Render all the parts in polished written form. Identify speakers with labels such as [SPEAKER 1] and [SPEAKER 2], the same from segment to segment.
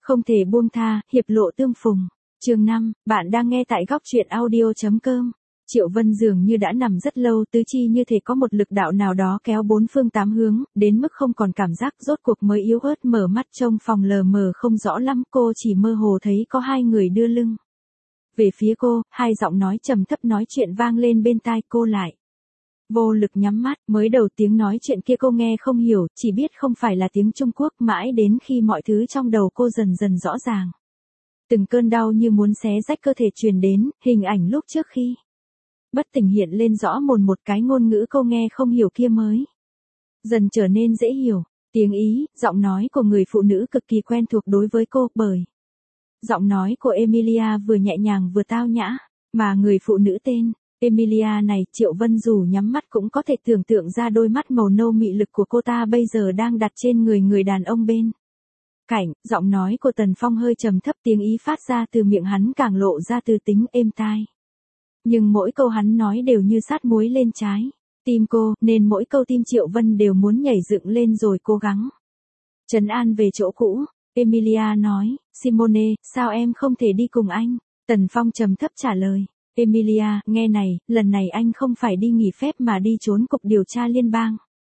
[SPEAKER 1] Không thể buông tha, hiệp lộ tương phùng. Chương 5, bạn đang nghe tại góc truyện audio.com. Triệu Vân dường như đã nằm rất lâu, tứ chi như thể có một lực đạo nào đó kéo bốn phương tám hướng, đến mức không còn cảm giác, rốt cuộc mới yếu ớt mở mắt trông phòng lờ mờ không rõ lắm, cô chỉ mơ hồ thấy có hai người đưa lưng về phía cô, hai giọng nói trầm thấp nói chuyện vang lên bên tai cô lại. Vô lực nhắm mắt, mới đầu tiếng nói chuyện kia cô nghe không hiểu, chỉ biết không phải là tiếng Trung Quốc, mãi đến khi mọi thứ trong đầu cô dần dần rõ ràng. Từng cơn đau như muốn xé rách cơ thể truyền đến, hình ảnh lúc trước khi bất tỉnh hiện lên rõ mồn một, cái ngôn ngữ cô nghe không hiểu kia mới dần trở nên dễ hiểu. Tiếng Ý, giọng nói của người phụ nữ cực kỳ quen thuộc đối với cô, bởi giọng nói của Emilia vừa nhẹ nhàng vừa tao nhã, mà người phụ nữ tên Emilia này, Triệu Vân dù nhắm mắt cũng có thể tưởng tượng ra đôi mắt màu nâu mị lực của cô ta bây giờ đang đặt trên người đàn ông bên cạnh. Giọng nói của Tần Phong hơi trầm thấp, tiếng Ý phát ra từ miệng hắn càng lộ ra từ tính êm tai. Nhưng mỗi câu hắn nói đều như sát muối lên trái tim cô, nên mỗi câu tim Triệu Vân đều muốn nhảy dựng lên rồi cố gắng trấn an về chỗ cũ. Emilia nói, Simone, sao em không thể đi cùng anh? Tần Phong trầm thấp trả lời. Emilia, nghe này, lần này anh không phải đi nghỉ phép mà đi trốn cục điều tra liên bang.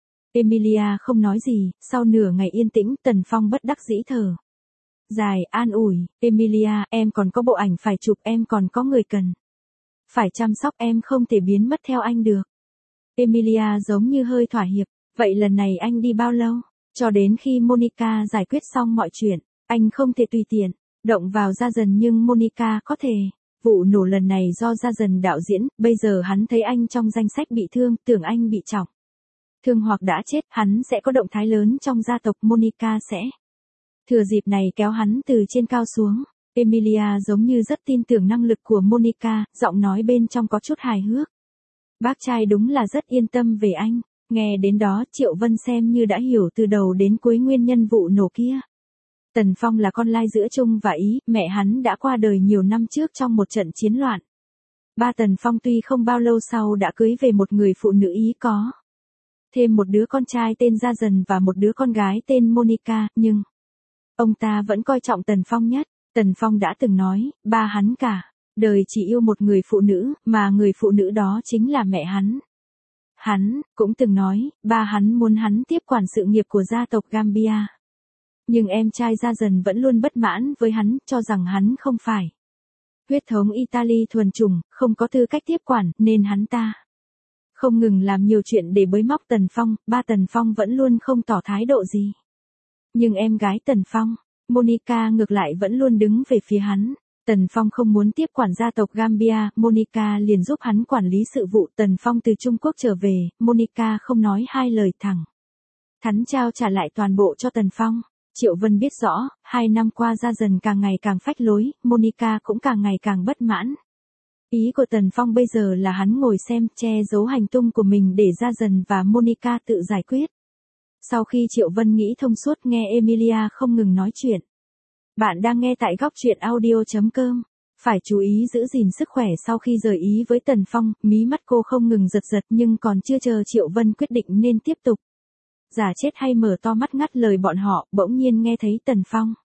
[SPEAKER 1] Emilia không nói gì, sau nửa ngày yên tĩnh, Tần Phong bất đắc dĩ thở dài, an ủi, Emilia, em còn có bộ ảnh phải chụp, em còn có người cần phải chăm sóc, em không thể biến mất theo anh được. Emilia giống như hơi thỏa hiệp, vậy lần này anh đi bao lâu? Cho đến khi Monica giải quyết xong mọi chuyện, anh không thể tùy tiện động vào Gia Dần, nhưng Monica có thể. Vụ nổ lần này do Gia Dần đạo diễn, bây giờ hắn thấy anh trong danh sách bị thương, tưởng anh bị trọng thương hoặc đã chết, hắn sẽ có động thái lớn trong gia tộc, Monica sẽ thừa dịp này kéo hắn từ trên cao xuống. Emilia giống như rất tin tưởng năng lực của Monica, giọng nói bên trong có chút hài hước. Bác trai đúng là rất yên tâm về anh. Nghe đến đó, Triệu Vân xem như đã hiểu từ đầu đến cuối nguyên nhân vụ nổ kia. Tần Phong là con lai giữa Trung và Ý, mẹ hắn đã qua đời nhiều năm trước trong một trận chiến loạn. Ba Tần Phong tuy không bao lâu sau đã cưới về một người phụ nữ Ý, có thêm một đứa con trai tên Gia Dần và một đứa con gái tên Monica, nhưng ông ta vẫn coi trọng Tần Phong nhất. Tần Phong đã từng nói, ba hắn cả đời chỉ yêu một người phụ nữ, mà người phụ nữ đó chính là mẹ hắn. Hắn cũng từng nói, ba hắn muốn hắn tiếp quản sự nghiệp của gia tộc Gambia. Nhưng em trai Gia Dần vẫn luôn bất mãn với hắn, cho rằng hắn không phải huyết thống Italy thuần chủng, không có tư cách tiếp quản, nên hắn ta không ngừng làm nhiều chuyện để bới móc Tần Phong. Ba Tần Phong vẫn luôn không tỏ thái độ gì. Nhưng em gái Tần Phong, Monica, ngược lại vẫn luôn đứng về phía hắn. Tần Phong không muốn tiếp quản gia tộc Gambia, Monica liền giúp hắn quản lý sự vụ. Tần Phong từ Trung Quốc trở về, Monica không nói hai lời thẳng thắn trao trả lại toàn bộ cho Tần Phong. Triệu Vân biết rõ, 2 năm qua Gia Dần càng ngày càng phách lối, Monica cũng càng ngày càng bất mãn. Ý của Tần Phong bây giờ là hắn ngồi xem, che giấu hành tung của mình để Gia Dần và Monica tự giải quyết. Sau khi Triệu Vân nghĩ thông suốt, nghe Emilia không ngừng nói chuyện. Bạn đang nghe tại góc truyện audio.com. Phải chú ý giữ gìn sức khỏe. Sau khi rời Ý với Tần Phong, mí mắt cô không ngừng giật giật, nhưng còn chưa chờ Triệu Vân quyết định nên tiếp tục giả chết hay mở to mắt ngắt lời bọn họ, bỗng nhiên nghe thấy Tần Phong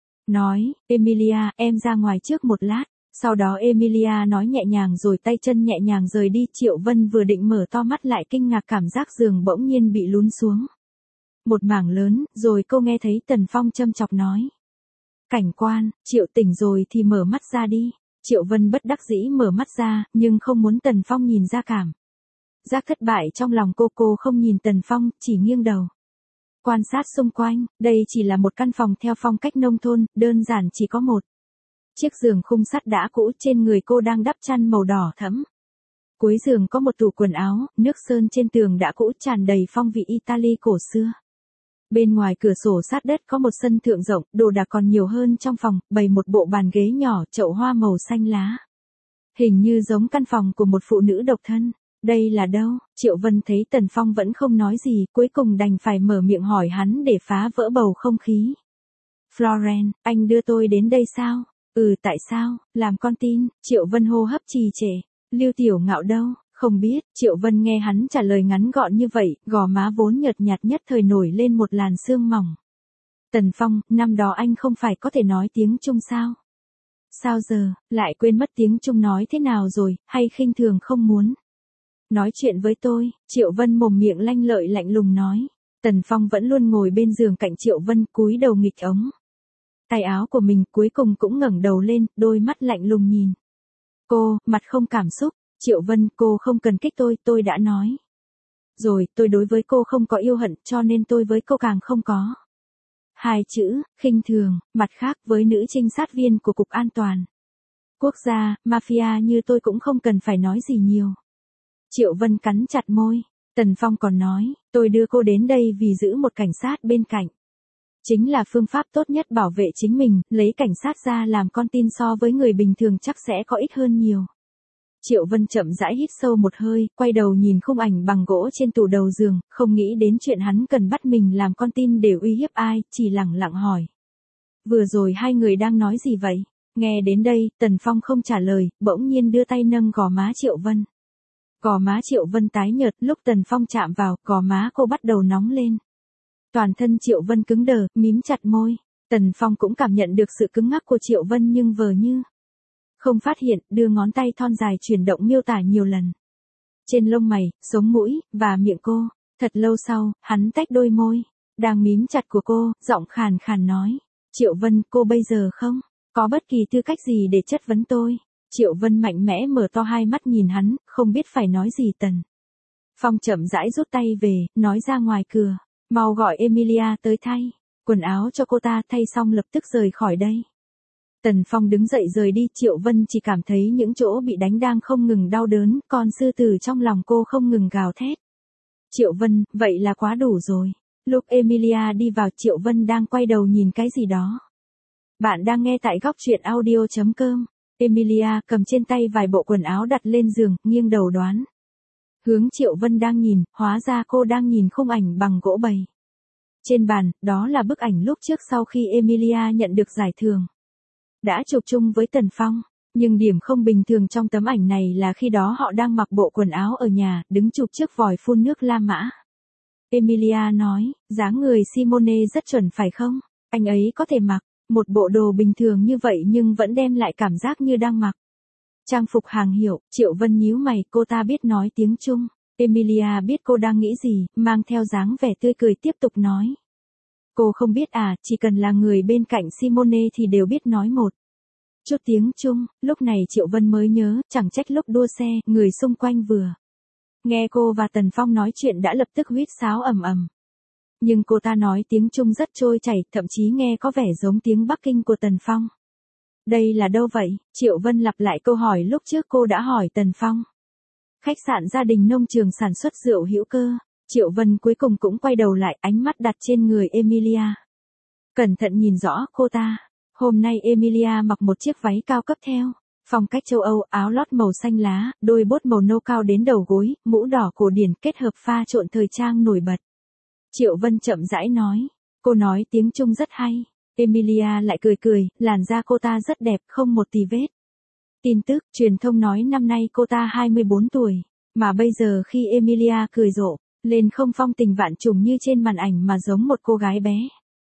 [SPEAKER 1] nói, Emilia, em ra ngoài trước một lát. Sau đó Emilia nói nhẹ nhàng rồi tay chân nhẹ nhàng rời đi. Triệu Vân vừa định mở to mắt lại kinh ngạc cảm giác giường bỗng nhiên bị lún xuống một mảng lớn, rồi cô nghe thấy Tần Phong châm chọc nói, cảnh quan, Triệu tỉnh rồi thì mở mắt ra đi. Triệu Vân bất đắc dĩ mở mắt ra, nhưng không muốn Tần Phong nhìn ra cảm giác thất bại trong lòng cô không nhìn Tần Phong, chỉ nghiêng đầu quan sát xung quanh. Đây chỉ là một căn phòng theo phong cách nông thôn, đơn giản chỉ có một chiếc giường khung sắt đã cũ, trên người cô đang đắp chăn màu đỏ thẫm. Cuối giường có một tủ quần áo, nước sơn trên tường đã cũ tràn đầy phong vị Italy cổ xưa. Bên ngoài cửa sổ sát đất có một sân thượng rộng, đồ đạc còn nhiều hơn trong phòng, bày một bộ bàn ghế nhỏ, chậu hoa màu xanh lá. Hình như giống căn phòng của một phụ nữ độc thân. Đây là đâu? Triệu Vân thấy Tần Phong vẫn không nói gì, cuối cùng đành phải mở miệng hỏi hắn để phá vỡ bầu không khí. Florence, anh đưa tôi đến đây sao? Tại sao? Làm con tin. Triệu Vân hô hấp trì trệ. Lưu Tiểu Ngạo đâu? Không biết. Triệu Vân nghe hắn trả lời ngắn gọn như vậy, gò má vốn nhợt nhạt nhất thời nổi lên một làn sương mỏng. Tần Phong, năm đó anh không phải có thể nói tiếng Trung sao? Sao giờ, lại quên mất tiếng Trung nói thế nào rồi, hay khinh thường không muốn? Nói chuyện với tôi, Triệu Vân mồm miệng lanh lợi lạnh lùng nói. Tần Phong vẫn luôn ngồi bên giường cạnh Triệu Vân, cúi đầu nghịch ống tay áo của mình, cuối cùng cũng ngẩng đầu lên, đôi mắt lạnh lùng nhìn cô, mặt không cảm xúc. Triệu Vân, cô không cần kích tôi đã nói rồi, tôi đối với cô không có yêu hận, cho nên tôi với cô càng không có hai chữ khinh thường. Mặt khác, với nữ trinh sát viên của Cục An toàn Quốc gia, mafia như tôi cũng không cần phải nói gì nhiều. Triệu Vân cắn chặt môi. Tần Phong còn nói, tôi đưa cô đến đây vì giữ một cảnh sát bên cạnh chính là phương pháp tốt nhất bảo vệ chính mình, lấy cảnh sát ra làm con tin so với người bình thường chắc sẽ có ích hơn nhiều. Triệu Vân chậm rãi hít sâu một hơi, quay đầu nhìn khung ảnh bằng gỗ trên tủ đầu giường, không nghĩ đến chuyện hắn cần bắt mình làm con tin để uy hiếp ai, chỉ lẳng lặng hỏi. Vừa rồi hai người đang nói gì vậy? Nghe đến đây, Tần Phong không trả lời, bỗng nhiên đưa tay nâng gò má Triệu Vân. Gò má Triệu Vân tái nhợt, lúc Tần Phong chạm vào, gò má cô bắt đầu nóng lên. Toàn thân Triệu Vân cứng đờ, mím chặt môi. Tần Phong cũng cảm nhận được sự cứng ngắc của Triệu Vân nhưng vờ như không phát hiện, đưa ngón tay thon dài chuyển động miêu tả nhiều lần. Trên lông mày, sống mũi, và miệng cô. Thật lâu sau, hắn tách đôi môi, đang mím chặt của cô, giọng khàn khàn nói. Triệu Vân, cô bây giờ không có bất kỳ tư cách gì để chất vấn tôi. Triệu Vân mạnh mẽ mở to hai mắt nhìn hắn, không biết phải nói gì. Tần Phong chậm rãi rút tay về, nói ra ngoài cửa. Mau gọi Emilia tới thay quần áo cho cô ta, thay xong lập tức rời khỏi đây. Tần Phong đứng dậy rời đi, Triệu Vân chỉ cảm thấy những chỗ bị đánh đang không ngừng đau đớn, con sư tử trong lòng cô không ngừng gào thét. Triệu Vân, vậy là quá đủ rồi. Lúc Emilia đi vào, Triệu Vân đang quay đầu nhìn cái gì đó. Bạn đang nghe tại góc truyện audio.com. Emilia cầm trên tay vài bộ quần áo đặt lên giường, nghiêng đầu đoán hướng Triệu Vân đang nhìn, hóa ra cô đang nhìn khung ảnh bằng gỗ bày trên bàn, đó là bức ảnh lúc trước sau khi Emilia nhận được giải thưởng. Đã chụp chung với Tần Phong, nhưng điểm không bình thường trong tấm ảnh này là khi đó họ đang mặc bộ quần áo ở nhà, đứng chụp trước vòi phun nước La Mã. Emilia nói, dáng người Simone rất chuẩn phải không? Anh ấy có thể mặc một bộ đồ bình thường như vậy nhưng vẫn đem lại cảm giác như đang mặc trang phục hàng hiệu. Triệu Vân nhíu mày, cô ta biết nói tiếng Trung. Emilia biết cô đang nghĩ gì, mang theo dáng vẻ tươi cười tiếp tục nói. Cô không biết à, chỉ cần là người bên cạnh Simone thì đều biết nói một chút tiếng Trung. Lúc này Triệu Vân mới nhớ, chẳng trách lúc đua xe, người xung quanh vừa nghe cô và Tần Phong nói chuyện đã lập tức huýt sáo ầm ầm. Nhưng cô ta nói tiếng Trung rất trôi chảy, thậm chí nghe có vẻ giống tiếng Bắc Kinh của Tần Phong. Đây là đâu vậy? Triệu Vân lặp lại câu hỏi lúc trước cô đã hỏi Tần Phong. Khách sạn gia đình nông trường sản xuất rượu hữu cơ. Triệu Vân cuối cùng cũng quay đầu lại, ánh mắt đặt trên người Emilia. Cẩn thận nhìn rõ cô ta. Hôm nay Emilia mặc một chiếc váy cao cấp theo phong cách châu Âu, áo lót màu xanh lá, đôi bốt màu nâu cao đến đầu gối, mũ đỏ cổ điển kết hợp pha trộn thời trang nổi bật. Triệu Vân chậm rãi nói. Cô nói tiếng Trung rất hay. Emilia lại cười cười, làn da cô ta rất đẹp, không một tì vết. Tin tức, truyền thông nói năm nay cô ta 24 tuổi, mà bây giờ khi Emilia cười rộ lên không phong tình vạn trùng như trên màn ảnh mà giống một cô gái bé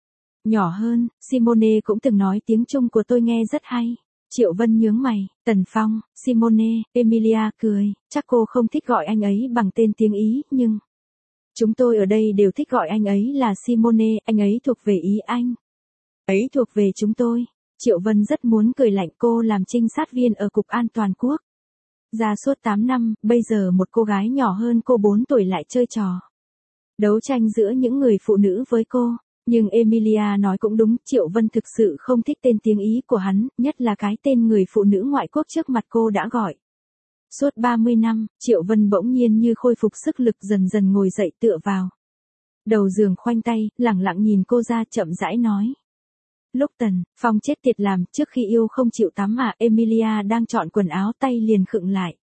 [SPEAKER 1] nhỏ hơn. Simone cũng từng nói tiếng Trung của tôi nghe rất hay. Triệu Vân nhướng mày. Tần Phong, Simone, Emilia cười, chắc cô không thích gọi anh ấy bằng tên tiếng Ý, nhưng chúng tôi ở đây đều thích gọi anh ấy là Simone, anh ấy thuộc về ý Anh. Ấy thuộc về chúng tôi. Triệu Vân rất muốn cười lạnh, cô làm trinh sát viên ở Cục An toàn Quốc ra suốt 8 năm, bây giờ một cô gái nhỏ hơn cô 4 tuổi lại chơi trò đấu tranh giữa những người phụ nữ với cô. Nhưng Emilia nói cũng đúng, Triệu Vân thực sự không thích tên tiếng Ý của hắn, nhất là cái tên người phụ nữ ngoại quốc trước mặt cô đã gọi. Suốt 30 năm, Triệu Vân bỗng nhiên như khôi phục sức lực, dần dần ngồi dậy tựa vào đầu giường, khoanh tay, lẳng lặng nhìn cô ra, chậm rãi nói. Lúc Tần Phong chết tiệt làm, trước khi yêu không chịu tắm mà. Emilia đang chọn quần áo, tay liền khựng lại.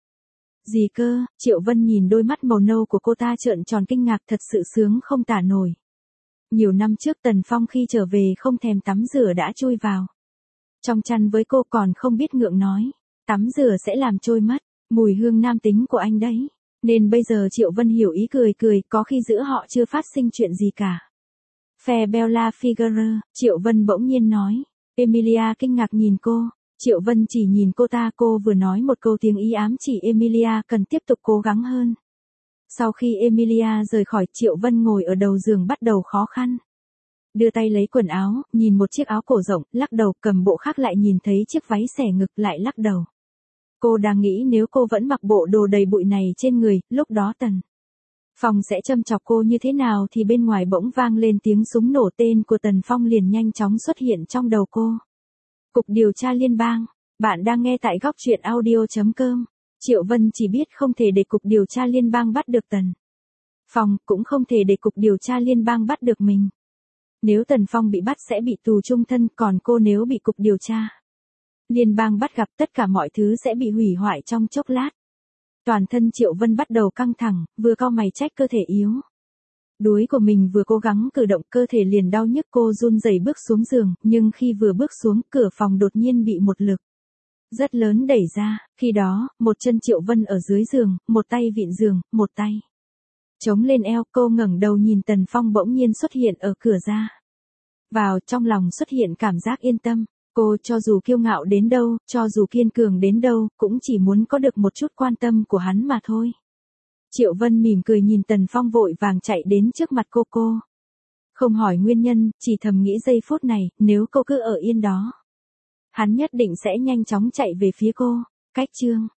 [SPEAKER 1] Gì cơ? Triệu Vân nhìn đôi mắt màu nâu của cô ta trợn tròn kinh ngạc, thật sự sướng không tả nổi. Nhiều năm trước Tần Phong khi trở về không thèm tắm rửa đã chui vào trong chăn với cô, còn không biết ngượng nói. Tắm rửa sẽ làm trôi mất mùi hương nam tính của anh đấy. Nên bây giờ Triệu Vân hiểu ý, cười cười, có khi giữa họ chưa phát sinh chuyện gì cả. Phe Bella Figueroa, Triệu Vân bỗng nhiên nói. Emilia kinh ngạc nhìn cô. Triệu Vân chỉ nhìn cô ta, cô vừa nói một câu tiếng ý ám chỉ Emilia cần tiếp tục cố gắng hơn. Sau khi Emilia rời khỏi, Triệu Vân ngồi ở đầu giường bắt đầu khó khăn. Đưa tay lấy quần áo, nhìn một chiếc áo cổ rộng, lắc đầu, cầm bộ khác lại nhìn thấy chiếc váy xẻ ngực lại lắc đầu. Cô đang nghĩ nếu cô vẫn mặc bộ đồ đầy bụi này trên người, lúc đó Tần Phong sẽ châm chọc cô như thế nào thì bên ngoài bỗng vang lên tiếng súng nổ, tên của Tần Phong liền nhanh chóng xuất hiện trong đầu cô. Cục điều tra liên bang, bạn đang nghe tại góc truyện audio.com. Triệu Vân chỉ biết không thể để Cục điều tra liên bang bắt được Tần Phong, cũng không thể để Cục điều tra liên bang bắt được mình. Nếu Tần Phong bị bắt sẽ bị tù chung thân, còn cô nếu bị Cục điều tra liên bang bắt gặp, tất cả mọi thứ sẽ bị hủy hoại trong chốc lát. Toàn thân Triệu Vân bắt đầu căng thẳng, vừa cau mày trách cơ thể yếu đuối của mình, vừa cố gắng cử động cơ thể liền đau nhức. Cô run rẩy bước xuống giường, nhưng khi vừa bước xuống, cửa phòng đột nhiên bị một lực rất lớn đẩy ra. Khi đó, một chân Triệu Vân ở dưới giường, một tay vịn giường, một tay chống lên eo. Cô ngẩng đầu nhìn Tần Phong bỗng nhiên xuất hiện ở cửa ra vào, trong lòng xuất hiện cảm giác yên tâm. Cô cho dù kiêu ngạo đến đâu, cho dù kiên cường đến đâu, cũng chỉ muốn có được một chút quan tâm của hắn mà thôi. Triệu Vân mỉm cười nhìn Tần Phong vội vàng chạy đến trước mặt cô. Không hỏi nguyên nhân, chỉ thầm nghĩ giây phút này, nếu cô cứ ở yên đó, hắn nhất định sẽ nhanh chóng chạy về phía cô. Cách chương